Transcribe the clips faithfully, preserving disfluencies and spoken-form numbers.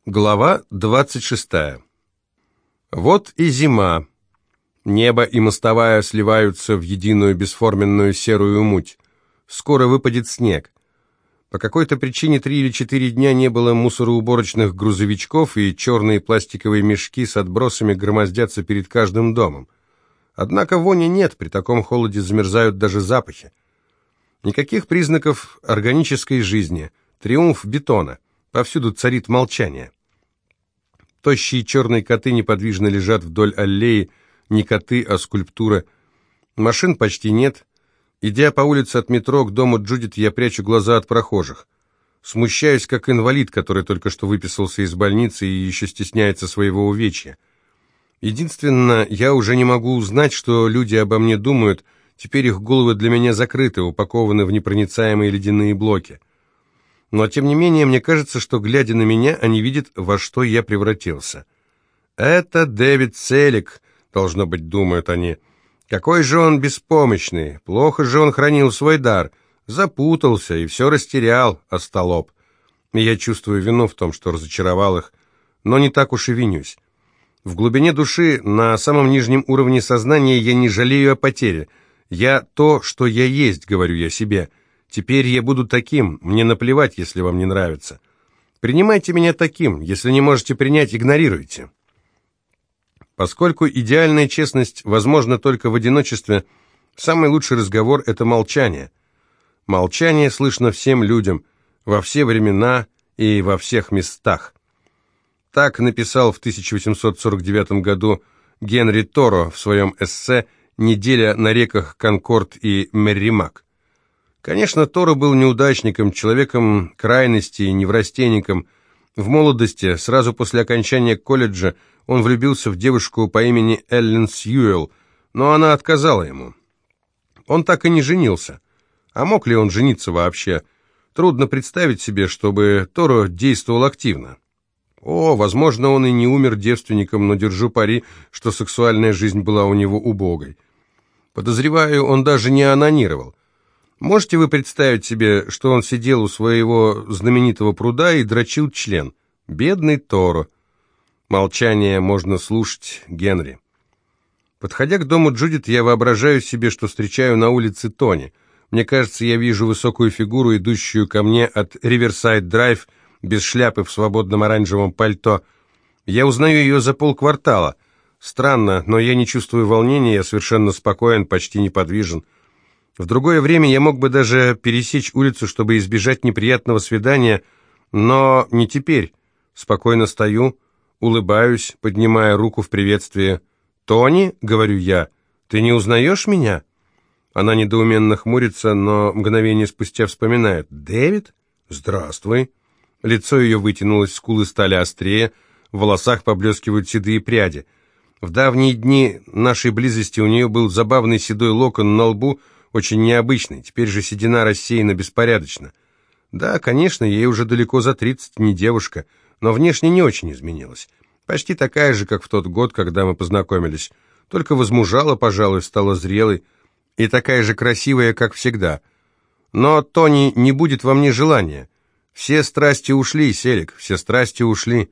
Глава двадцать шестая. Вот и зима. Небо и мостовая сливаются в единую бесформенную серую муть. Скоро выпадет снег. По какой-то причине три или четыре дня не было мусороуборочных грузовичков, и черные пластиковые мешки с отбросами громоздятся перед каждым домом. Однако вони нет, при таком холоде замерзают даже запахи. Никаких признаков органической жизни. Триумф бетона. Повсюду царит молчание. Тощие черные коты неподвижно лежат вдоль аллеи, не коты, а скульптура. Машин почти нет. Идя по улице от метро к дому Джудит, я прячу глаза от прохожих. Смущаюсь, как инвалид, который только что выписался из больницы и еще стесняется своего увечья. Единственное, я уже не могу узнать, что люди обо мне думают. Теперь их головы для меня закрыты, упакованы в непроницаемые ледяные блоки. Но, тем не менее, мне кажется, что, глядя на меня, они видят, во что я превратился. «Это Дэвид Селик», должно быть, думают они. «Какой же он беспомощный! Плохо же он хранил свой дар. Запутался и все растерял, остолоп». И я чувствую вину в том, что разочаровал их, но не так уж и винюсь. В глубине души, на самом нижнем уровне сознания, я не жалею о потере. «Я то, что я есть», — говорю я себе. Теперь я буду таким, мне наплевать, если вам не нравится. Принимайте меня таким, если не можете принять, игнорируйте. Поскольку идеальная честность возможна только в одиночестве, самый лучший разговор – это молчание. Молчание слышно всем людям, во все времена и во всех местах. Так написал в тысяча восемьсот сорок девятом году Генри Торо в своем эссе «Неделя на реках Конкорд и Мерримак». Конечно, Торо был неудачником, человеком крайностей, неврастенником. В молодости, сразу после окончания колледжа, он влюбился в девушку по имени Эллен Сьюэлл, но она отказала ему. Он так и не женился. А мог ли он жениться вообще? Трудно представить себе, чтобы Торо действовал активно. О, возможно, он и не умер девственником, но держу пари, что сексуальная жизнь была у него убогой. Подозреваю, он даже не онанировал. Можете вы представить себе, что он сидел у своего знаменитого пруда и дрочил член? Бедный Торо. Молчание можно слушать, Генри. Подходя к дому Джудит, я воображаю себе, что встречаю на улице Тони. Мне кажется, я вижу высокую фигуру, идущую ко мне от Риверсайд-драйв, без шляпы, в свободном оранжевом пальто. Я узнаю ее за полквартала. Странно, но я не чувствую волнения, я совершенно спокоен, почти неподвижен. В другое время я мог бы даже пересечь улицу, чтобы избежать неприятного свидания, но не теперь. Спокойно стою, улыбаюсь, поднимая руку в приветствие. «Тони?» — говорю я. «Ты не узнаешь меня?» Она недоуменно хмурится, но мгновение спустя вспоминает. «Дэвид? Здравствуй». Лицо ее вытянулось, скулы стали острее, в волосах поблескивают седые пряди. В давние дни нашей близости у нее был забавный седой локон на лбу, очень необычный, теперь же седина рассеяна беспорядочно. Да, конечно, ей уже далеко за тридцать, не девушка, но внешне не очень изменилась. Почти такая же, как в тот год, когда мы познакомились. Только возмужала, пожалуй, стала зрелой. И такая же красивая, как всегда. Но, Тони, не будет во мне желания. Все страсти ушли, Селик, все страсти ушли.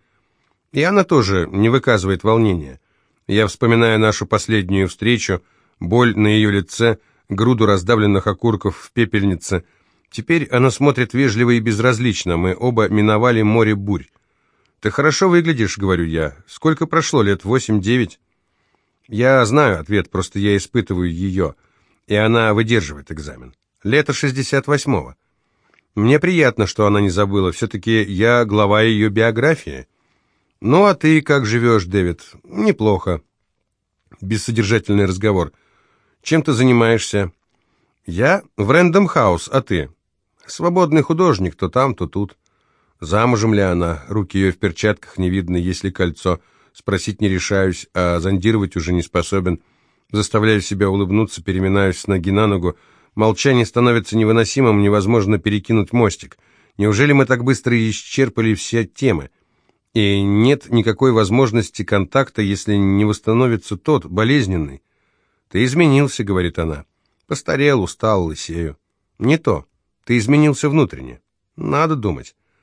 И она тоже не выказывает волнения. Я вспоминаю нашу последнюю встречу, боль на ее лице, груду раздавленных окурков в пепельнице. Теперь она смотрит вежливо и безразлично, мы оба миновали море бурь. «Ты хорошо выглядишь», — говорю я. «Сколько прошло, лет восемь-девять?» Я знаю ответ, просто я испытываю ее, и она выдерживает экзамен. Лето шестьдесят восьмого. Мне приятно, что она не забыла, все-таки я глава ее биографии. «Ну, а ты как живешь, Дэвид?» «Неплохо». Бессодержательный разговор. «Чем ты занимаешься?» «Я в Рэндом Хаус, а ты?» «Свободный художник, то там, то тут». «Замужем ли она?» Руки ее в перчатках, не видно, есть ли кольцо. Спросить не решаюсь, а зондировать уже не способен. Заставляю себя улыбнуться, переминаюсь с ноги на ногу. Молчание становится невыносимым, невозможно перекинуть мостик. Неужели мы так быстро исчерпали все темы? И нет никакой возможности контакта, если не восстановится тот, болезненный. «Ты изменился», — говорит она. «Постарел, устал, лысею». «Не то. Ты изменился внутренне. Надо думать».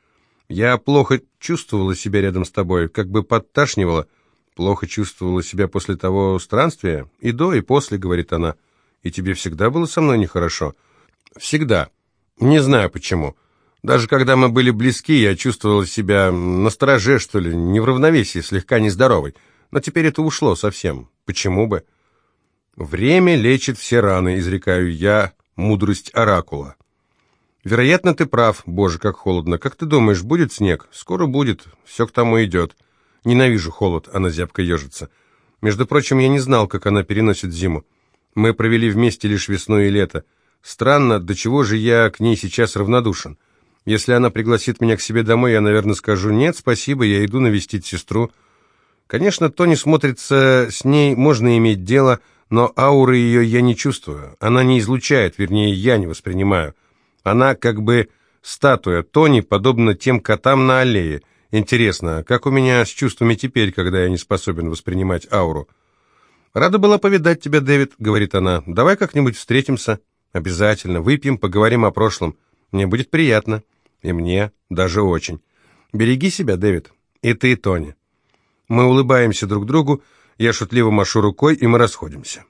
Я плохо чувствовала себя рядом с тобой, как бы подташнивала. Плохо чувствовала себя после того странствия? И до, и после, говорит она. И тебе всегда было со мной нехорошо? Всегда. Не знаю почему. Даже когда мы были близки, я чувствовала себя настороже, что ли, не в равновесии, слегка нездоровой. Но теперь это ушло совсем. Почему бы? Время лечит все раны, изрекаю я, мудрость оракула. Вероятно, ты прав. Боже, как холодно. Как ты думаешь, будет снег? Скоро будет. Все к тому идет. Ненавижу холод, она зябко ежится. Между прочим, я не знал, как она переносит зиму. Мы провели вместе лишь весну и лето. Странно, до чего же я к ней сейчас равнодушен. Если она пригласит меня к себе домой, я, наверное, скажу: нет, спасибо, я иду навестить сестру. Конечно, Тони смотрится, с ней можно иметь дело, но ауры ее я не чувствую. Она не излучает, вернее, я не воспринимаю. Она как бы статуя. Тони подобна тем котам на аллее. Интересно, как у меня с чувствами теперь, когда я не способен воспринимать ауру? «Рада была повидать тебя, Дэвид», — говорит она. «Давай как-нибудь встретимся. Обязательно. Выпьем, поговорим о прошлом. Мне будет приятно. И мне даже очень. Береги себя, Дэвид. И ты, Тони». Мы улыбаемся друг другу, я шутливо машу рукой, и мы расходимся.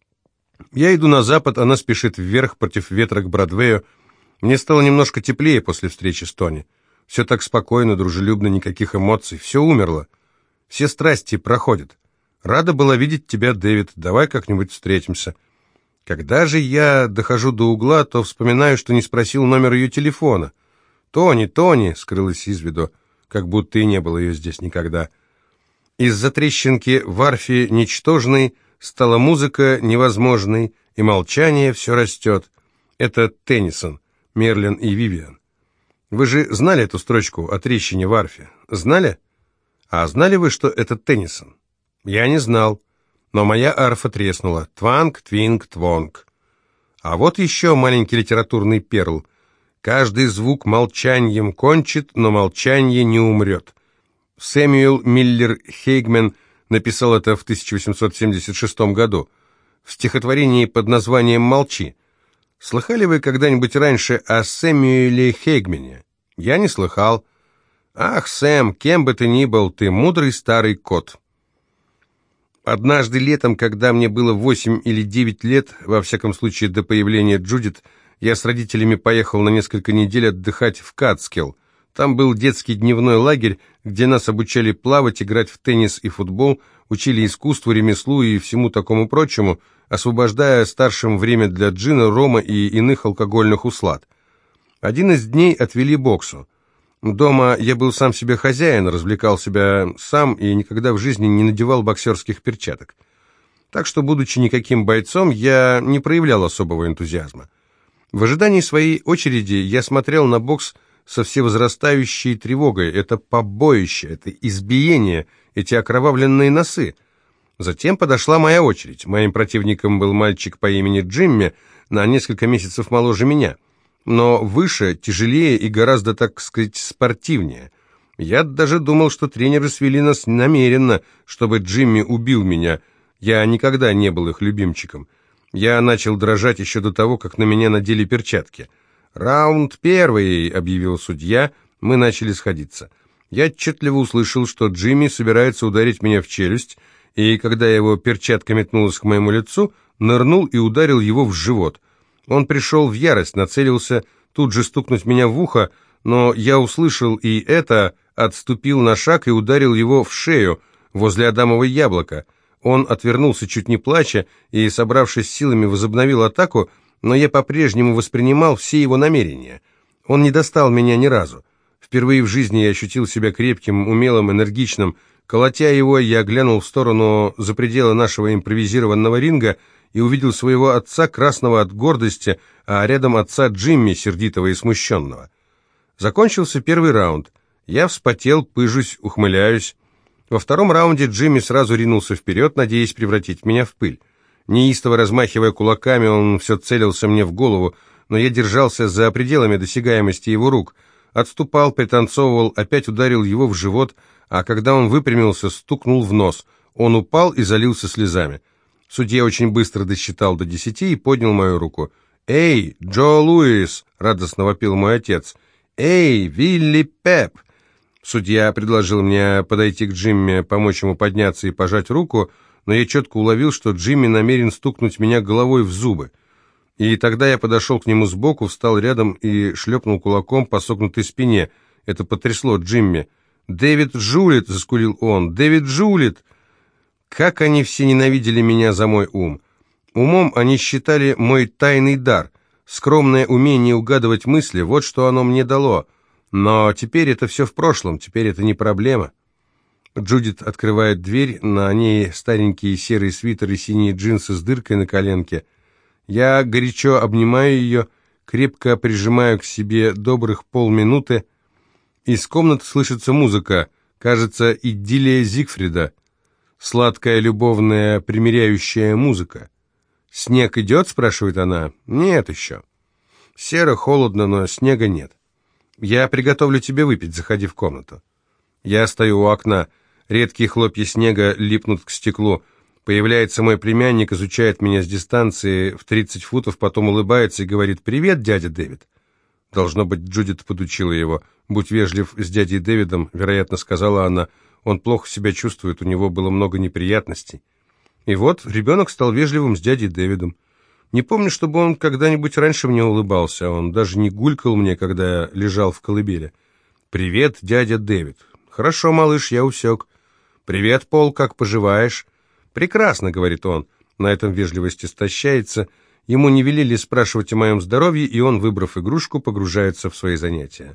Я иду на запад, она спешит вверх против ветра к Бродвею. Мне стало немножко теплее после встречи с Тони. Все так спокойно, дружелюбно, никаких эмоций. Все умерло. Все страсти проходят. Рада была видеть тебя, Дэвид. Давай как-нибудь встретимся. Когда же я дохожу до угла, то вспоминаю, что не спросил номер ее телефона. «Тони, Тони!» — скрылась из виду, как будто и не было ее здесь никогда. Из-за трещинки в арфе ничтожной стала музыка невозможной, и молчание все растет. Это Теннисон, Мерлин и Вивиан. Вы же знали эту строчку о трещине в арфе? Знали? А знали вы, что это Теннисон? Я не знал, но моя арфа треснула. Тванг, твинг, твонг. А вот еще маленький литературный перл. Каждый звук молчанием кончит, но молчание не умрет. Сэмюэл Миллер Хейгмен написал это в тысяча восемьсот семьдесят шестом году в стихотворении под названием «Молчи». Слыхали вы когда-нибудь раньше о Сэмюэле Хейгмене? Я не слыхал. Ах, Сэм, кем бы ты ни был, ты мудрый старый кот. Однажды летом, когда мне было восемь или девять лет, во всяком случае до появления Джудит, я с родителями поехал на несколько недель отдыхать в Катскилл. Там был детский дневной лагерь, где нас обучали плавать, играть в теннис и футбол, учили искусству, ремеслу и всему такому прочему, освобождая старшим время для джина, рома и иных алкогольных услад. Один из дней отвели боксу. Дома я был сам себе хозяин, развлекал себя сам и никогда в жизни не надевал боксерских перчаток. Так что, будучи никаким бойцом, я не проявлял особого энтузиазма. В ожидании своей очереди я смотрел на бокс со всевозрастающей тревогой. Это побоище, это избиение, эти окровавленные носы. Затем подошла моя очередь. Моим противником был мальчик по имени Джимми, на несколько месяцев моложе меня, но выше, тяжелее и гораздо, так сказать, спортивнее. Я даже думал, что тренеры свели нас намеренно, чтобы Джимми убил меня. Я никогда не был их любимчиком. Я начал дрожать еще до того, как на меня надели перчатки. «Раунд первый», — объявил судья, мы начали сходиться. Я отчетливо услышал, что Джимми собирается ударить меня в челюсть, и когда его перчатка метнулась к моему лицу, нырнул и ударил его в живот. Он пришел в ярость, нацелился тут же стукнуть меня в ухо, но я услышал и это, отступил на шаг и ударил его в шею, возле адамового яблока. Он отвернулся, чуть не плача, и, собравшись силами, возобновил атаку, но я по-прежнему воспринимал все его намерения. Он не достал меня ни разу. Впервые в жизни я ощутил себя крепким, умелым, энергичным. Колотя его, я глянул в сторону за пределы нашего импровизированного ринга и увидел своего отца, красного от гордости, а рядом отца Джимми, сердитого и смущенного. Закончился первый раунд. Я вспотел, пыжусь, ухмыляюсь. Во втором раунде Джимми сразу ринулся вперед, надеясь превратить меня в пыль. Неистово размахивая кулаками, он все целился мне в голову, но я держался за пределами досягаемости его рук. Отступал, пританцовывал, опять ударил его в живот, а когда он выпрямился, стукнул в нос. Он упал и залился слезами. Судья очень быстро досчитал до десяти и поднял мою руку. «Эй, Джо Луис!» — радостно вопил мой отец. «Эй, Вилли Пеп! Судья предложил мне подойти к Джимми, помочь ему подняться и пожать руку, но я четко уловил, что Джимми намерен стукнуть меня головой в зубы. И тогда я подошел к нему сбоку, встал рядом и шлепнул кулаком по согнутой спине. Это потрясло Джимми. «Дэвид жулит!» — заскулил он. «Дэвид жулит!» Как они все ненавидели меня за мой ум! Умом они считали мой тайный дар, скромное умение угадывать мысли, вот что оно мне дало. Но теперь это все в прошлом, теперь это не проблема. Джудит открывает дверь, на ней старенькие серые свитеры и синие джинсы с дыркой на коленке. Я горячо обнимаю ее, крепко прижимаю к себе добрых полминуты. Из комнаты слышится музыка, кажется, идиллия Зигфрида. Сладкая, любовная, примиряющая музыка. «Снег идет?» — спрашивает она. «Нет еще. Серо, холодно, но снега нет. Я приготовлю тебе выпить, заходи в комнату». Я стою у окна. Редкие хлопья снега липнут к стеклу. Появляется мой племянник, изучает меня с дистанции в тридцать футов, потом улыбается и говорит: «Привет, дядя Дэвид». Должно быть, Джудит подучила его. «Будь вежлив с дядей Дэвидом», — вероятно, сказала она. «Он плохо себя чувствует, у него было много неприятностей». И вот ребенок стал вежливым с дядей Дэвидом. Не помню, чтобы он когда-нибудь раньше мне улыбался. Он даже не гулькал мне, когда я лежал в колыбели. «Привет, дядя Дэвид». «Хорошо, малыш, я усек». «Привет, Пол, как поживаешь?» «Прекрасно», — говорит он. На этом вежливость истощается. Ему не велели спрашивать о моем здоровье, и он, выбрав игрушку, погружается в свои занятия.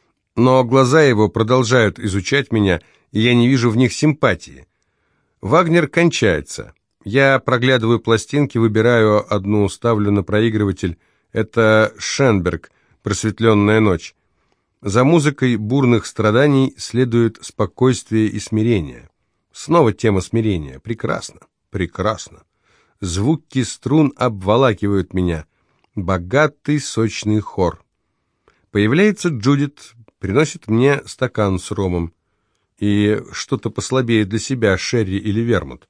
Но глаза его продолжают изучать меня, и я не вижу в них симпатии. Вагнер кончается. Я проглядываю пластинки, выбираю одну, ставлю на проигрыватель. Это Шенберг, «Просветленная ночь». За музыкой бурных страданий следует спокойствие и смирение. Снова тема смирения. Прекрасно, прекрасно. Звуки струн обволакивают меня. Богатый, сочный хор. Появляется Джудит, приносит мне стакан с ромом и что-то послабее для себя, шерри или вермут.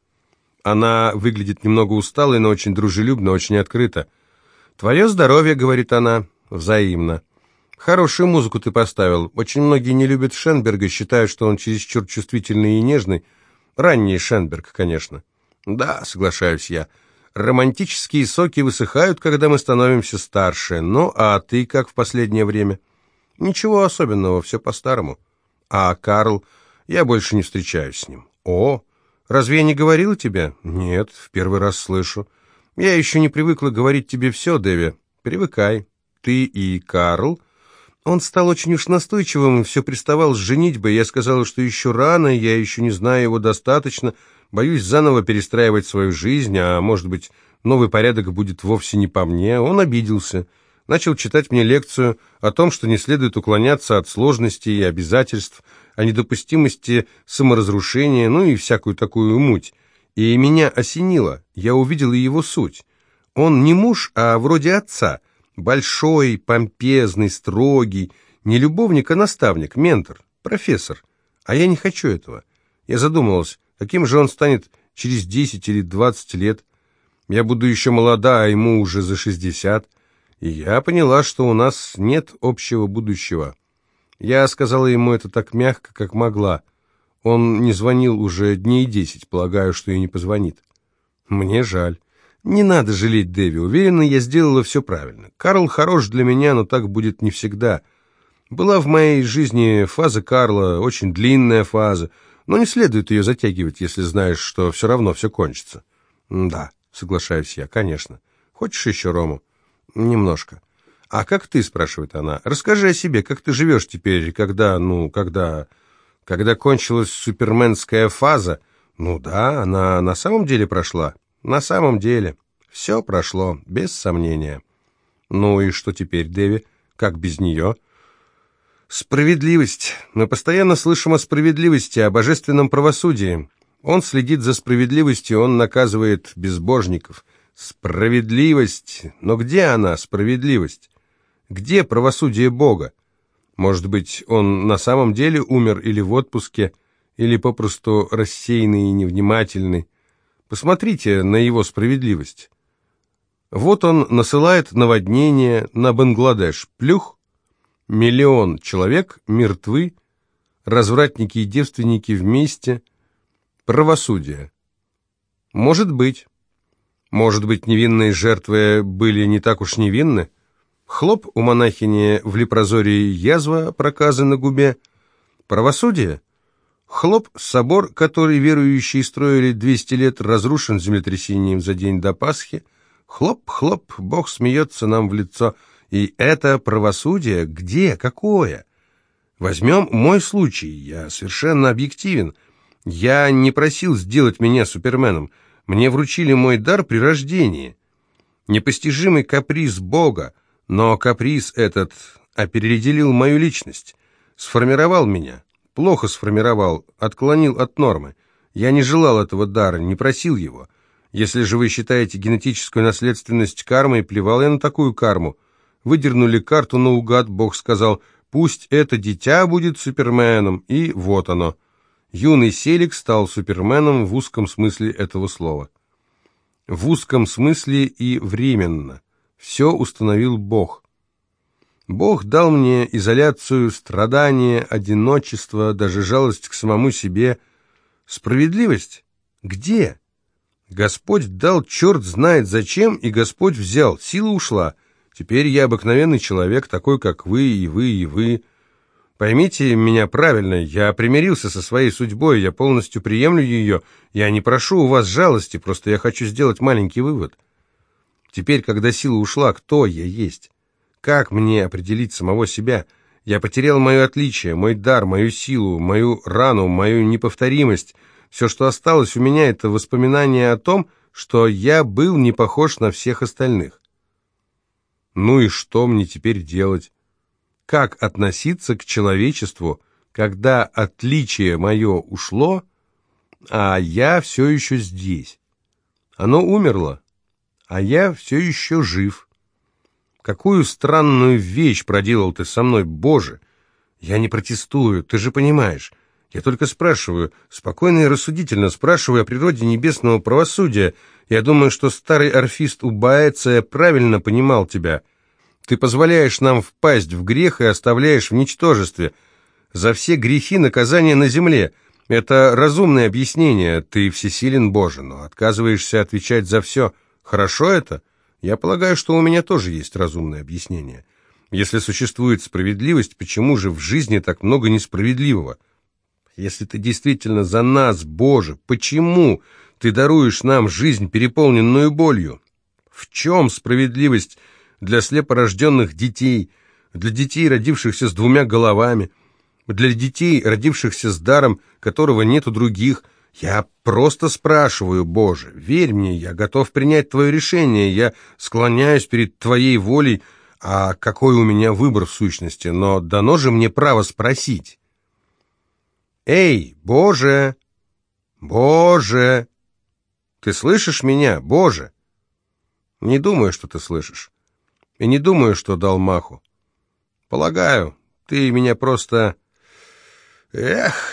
Она выглядит немного усталой, но очень дружелюбно, очень открыто. «Твое здоровье», — говорит она, — «взаимно». «Хорошую музыку ты поставил. Очень многие не любят Шенберга, считают, что он чересчур чувствительный и нежный. Ранний Шенберг, конечно». «Да», — соглашаюсь я, — «романтические соки высыхают, когда мы становимся старше. Ну, а ты как в последнее время?» «Ничего особенного, все по-старому». «А Карл? Я больше не встречаюсь с ним». «О, разве я не говорила тебе?» «Нет, в первый раз слышу». «Я еще не привыкла говорить тебе все, Дэви». «Привыкай. Ты и Карл». Он стал очень уж настойчивым и все приставал с женитьбой. Я сказала, что еще рано, я еще не знаю его достаточно, боюсь заново перестраивать свою жизнь, а может быть, новый порядок будет вовсе не по мне. Он обиделся. Начал читать мне лекцию о том, что не следует уклоняться от сложностей и обязательств, о недопустимости саморазрушения, ну и всякую такую муть. И меня осенило, я увидел его суть. Он не муж, а вроде отца, большой, помпезный, строгий, не любовник, а наставник, ментор, профессор. А я не хочу этого. Я задумалась, каким же он станет через десять или двадцать лет. Я буду еще молода, а ему уже за шестьдесят. И я поняла, что у нас нет общего будущего. Я сказала ему это так мягко, как могла. Он не звонил уже дней десять, полагаю, что и не позвонит. Мне жаль. Не надо жалеть Дэви. Уверена, я сделала все правильно. Карл хорош для меня, но так будет не всегда. Была в моей жизни фаза Карла, очень длинная фаза, но не следует ее затягивать, если знаешь, что все равно все кончится. Да, соглашаюсь я, конечно. Хочешь еще рому? Немножко. А как ты, спрашивает она, расскажи о себе, как ты живешь теперь, когда, ну, когда... Когда кончилась суперменская фаза? Ну да, она на самом деле прошла. На самом деле. Все прошло, без сомнения. Ну и что теперь, Дэви? Как без нее? Справедливость. Мы постоянно слышим о справедливости, о божественном правосудии. Он следит за справедливостью, он наказывает безбожников. Справедливость. Но где она, справедливость? Где правосудие Бога? Может быть, он на самом деле умер или в отпуске, или попросту рассеянный и невнимательный. Посмотрите на его справедливость. Вот он насылает наводнение на Бангладеш. Плюх. Миллион человек мертвы. развратники и девственники вместе. Правосудие. Может быть. Может быть, невинные жертвы были не так уж невинны? Хлоп, у монахини в лепрозории язва, проказы на губе. Правосудие? Хлоп, собор, который верующие строили двести лет, разрушен землетрясением за день до Пасхи. Хлоп, хлоп, Бог смеется нам в лицо. И это правосудие? Где? Какое? Возьмем мой случай. Я совершенно объективен. Я не просил сделать меня суперменом. Мне вручили мой дар при рождении. Непостижимый каприз Бога, но каприз этот опеределил мою личность, сформировал меня, плохо сформировал, отклонил от нормы. Я не желал этого дара, не просил его. Если же вы считаете генетическую наследственность кармой, плевал я на такую карму. Выдернули карту наугад, Бог сказал, пусть это дитя будет суперменом, и вот оно. Юный Селик стал суперменом в узком смысле этого слова. В узком смысле и временно. Все установил Бог. Бог дал мне изоляцию, страдания, одиночество, даже жалость к самому себе. Справедливость? Где? Господь дал черт знает зачем, и Господь взял, сила ушла. Теперь я обыкновенный человек, такой, как вы, и вы, и вы. Поймите меня правильно, я примирился со своей судьбой, я полностью приемлю ее, я не прошу у вас жалости, просто я хочу сделать маленький вывод. Теперь, когда сила ушла, кто я есть? Как мне определить самого себя? Я потерял мое отличие, мой дар, мою силу, мою рану, мою неповторимость. Все, что осталось у меня, это воспоминание о том, что я был не похож на всех остальных. Ну и что мне теперь делать? Как относиться к человечеству, когда отличие мое ушло, а я все еще здесь? Оно умерло, а я все еще жив. Какую странную вещь проделал ты со мной, Боже! Я не протестую, ты же понимаешь. Я только спрашиваю, спокойно и рассудительно спрашиваю о природе небесного правосудия. Я думаю, что старый орфист Убаэция правильно понимал тебя. Ты позволяешь нам впасть в грех и оставляешь в ничтожестве. За все грехи наказание на земле. Это разумное объяснение. Ты всесилен, Боже, но отказываешься отвечать за все. Хорошо это? Я полагаю, что у меня тоже есть разумное объяснение. Если существует справедливость, почему же в жизни так много несправедливого? Если ты действительно за нас, Боже, почему ты даруешь нам жизнь, переполненную болью? В чем справедливость для слепорожденных детей, для детей, родившихся с двумя головами, для детей, родившихся с даром, которого нет у других? Я просто спрашиваю, Боже, верь мне, я готов принять Твое решение, я склоняюсь перед Твоей волей, а какой у меня выбор в сущности, но дано же мне право спросить. Эй, Боже! Боже! Ты слышишь меня, Боже? Не думаю, что ты слышишь. И не думаю, что дал маху. Полагаю, ты меня просто... Эх...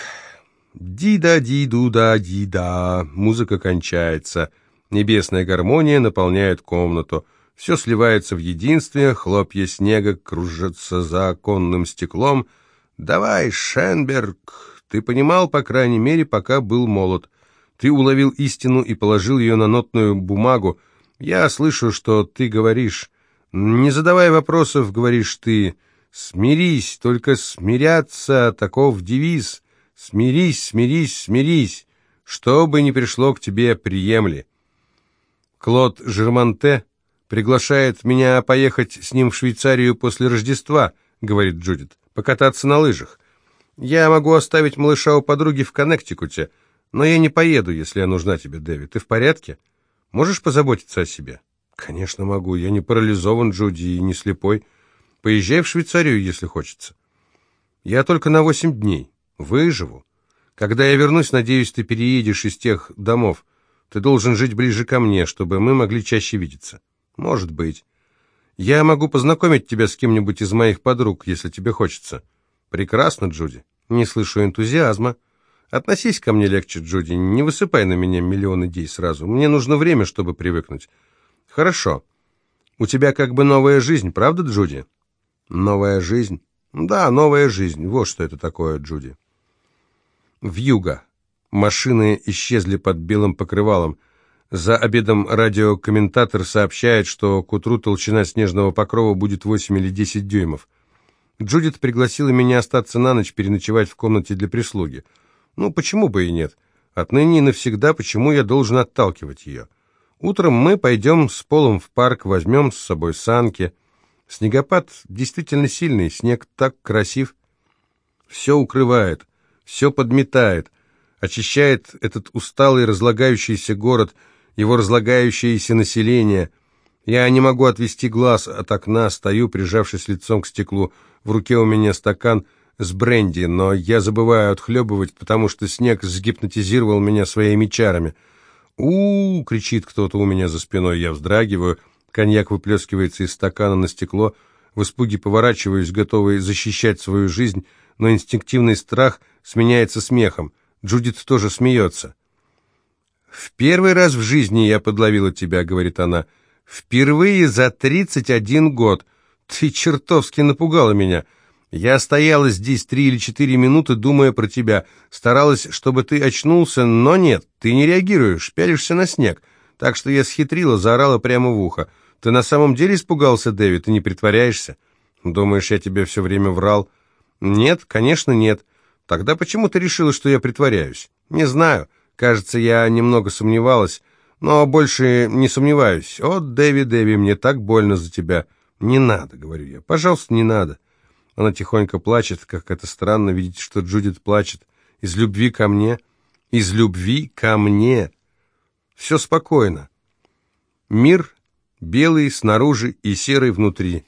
Ди-да-ди-ду-да-ди-да. Музыка кончается. Небесная гармония наполняет комнату. Все сливается в единстве, хлопья снега кружатся за оконным стеклом. Давай, Шенберг, ты понимал, по крайней мере, пока был молод. Ты уловил истину и положил ее на нотную бумагу. Я слышу, что ты говоришь. Не задавай вопросов, говоришь ты. Смирись, только смиряться, таков девиз. Смирись, смирись, смирись. Что бы ни пришло к тебе, приемли. Клод Жермонте приглашает меня поехать с ним в Швейцарию после Рождества, говорит Джудит, покататься на лыжах. Я могу оставить малыша у подруги в Коннектикуте, но я не поеду, если я нужна тебе, Дэви. Ты в порядке? Можешь позаботиться о себе? Конечно, могу. Я не парализован, Джуди, и не слепой. Поезжай в Швейцарию, если хочется. Я только на восемь дней. Выживу. Когда я вернусь, надеюсь, ты переедешь из тех домов. Ты должен жить ближе ко мне, чтобы мы могли чаще видеться. Может быть. Я могу познакомить тебя с кем-нибудь из моих подруг, если тебе хочется. Прекрасно, Джуди. Не слышу энтузиазма. Относись ко мне легче, Джуди. Не высыпай на меня миллион идей сразу. Мне нужно время, чтобы привыкнуть. Хорошо. У тебя как бы новая жизнь, правда, Джуди? Новая жизнь? Да, новая жизнь. Вот что это такое, Джуди. Вьюга. Машины исчезли под белым покрывалом. За обедом радиокомментатор сообщает, что к утру толщина снежного покрова будет восемь или десять дюймов. Джудит пригласила меня остаться на ночь, переночевать в комнате для прислуги. Ну, почему бы и нет? Отныне и навсегда, почему я должен отталкивать ее? Утром мы пойдем с Полом в парк, возьмем с собой санки. Снегопад действительно сильный, снег так красив. Все укрывает, все подметает, очищает этот усталый разлагающийся город, его разлагающееся население. Я не могу отвести глаз от окна, стою, прижавшись лицом к стеклу. В руке у меня стакан с бренди, но я забываю отхлебывать, потому что снег сгипнотизировал меня своими чарами. у, -у, -у кричит кто-то у меня за спиной. Я вздрагиваю, коньяк выплескивается из стакана на стекло. В испуге поворачиваюсь, готовый защищать свою жизнь, но инстинктивный страх сменяется смехом. Джудит тоже смеется. «В первый раз в жизни я подловила тебя», — говорит она. «Впервые за тридцать один год. Ты чертовски напугала меня. Я стояла здесь три или четыре минуты, думая про тебя. Старалась, чтобы ты очнулся, но нет, ты не реагируешь, пялишься на снег. Так что я схитрила, заорала прямо в ухо. Ты на самом деле испугался, Дэвид, ты не притворяешься? Думаешь, я тебе все время врал?» «Нет, конечно, нет. Тогда почему ты решила, что я притворяюсь?» «Не знаю. Кажется, я немного сомневалась, но больше не сомневаюсь. О, Дэви, Дэви, мне так больно за тебя». «Не надо», — говорю я. «Пожалуйста, не надо». Она тихонько плачет, как это странно видеть, что Джудит плачет. Из любви ко мне. Из любви ко мне. Все спокойно. Мир белый снаружи и серый внутри.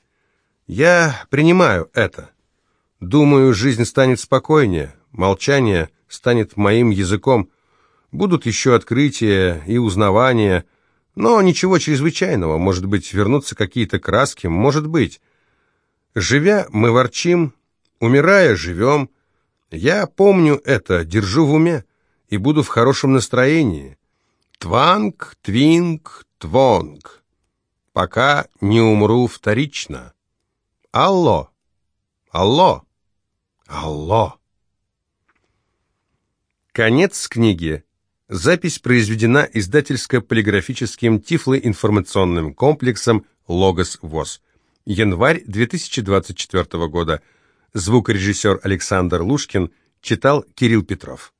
Я принимаю это. Думаю, жизнь станет спокойнее. Молчание станет моим языком. Будут еще открытия и узнавания, но ничего чрезвычайного. Может быть, вернутся какие-то краски, может быть. Живя, мы ворчим, умирая, живем. Я помню это, держу в уме и буду в хорошем настроении. Тванг, твинг, твонг. Пока не умру вторично. Алло, алло, алло. Конец книги. Запись произведена издательско-полиграфическим тифлоинформационным комплексом «Логос ВОС». Январь две тысячи двадцать четвёртого года. Звукорежиссер Александр Лушкин читал Кирилл Петров.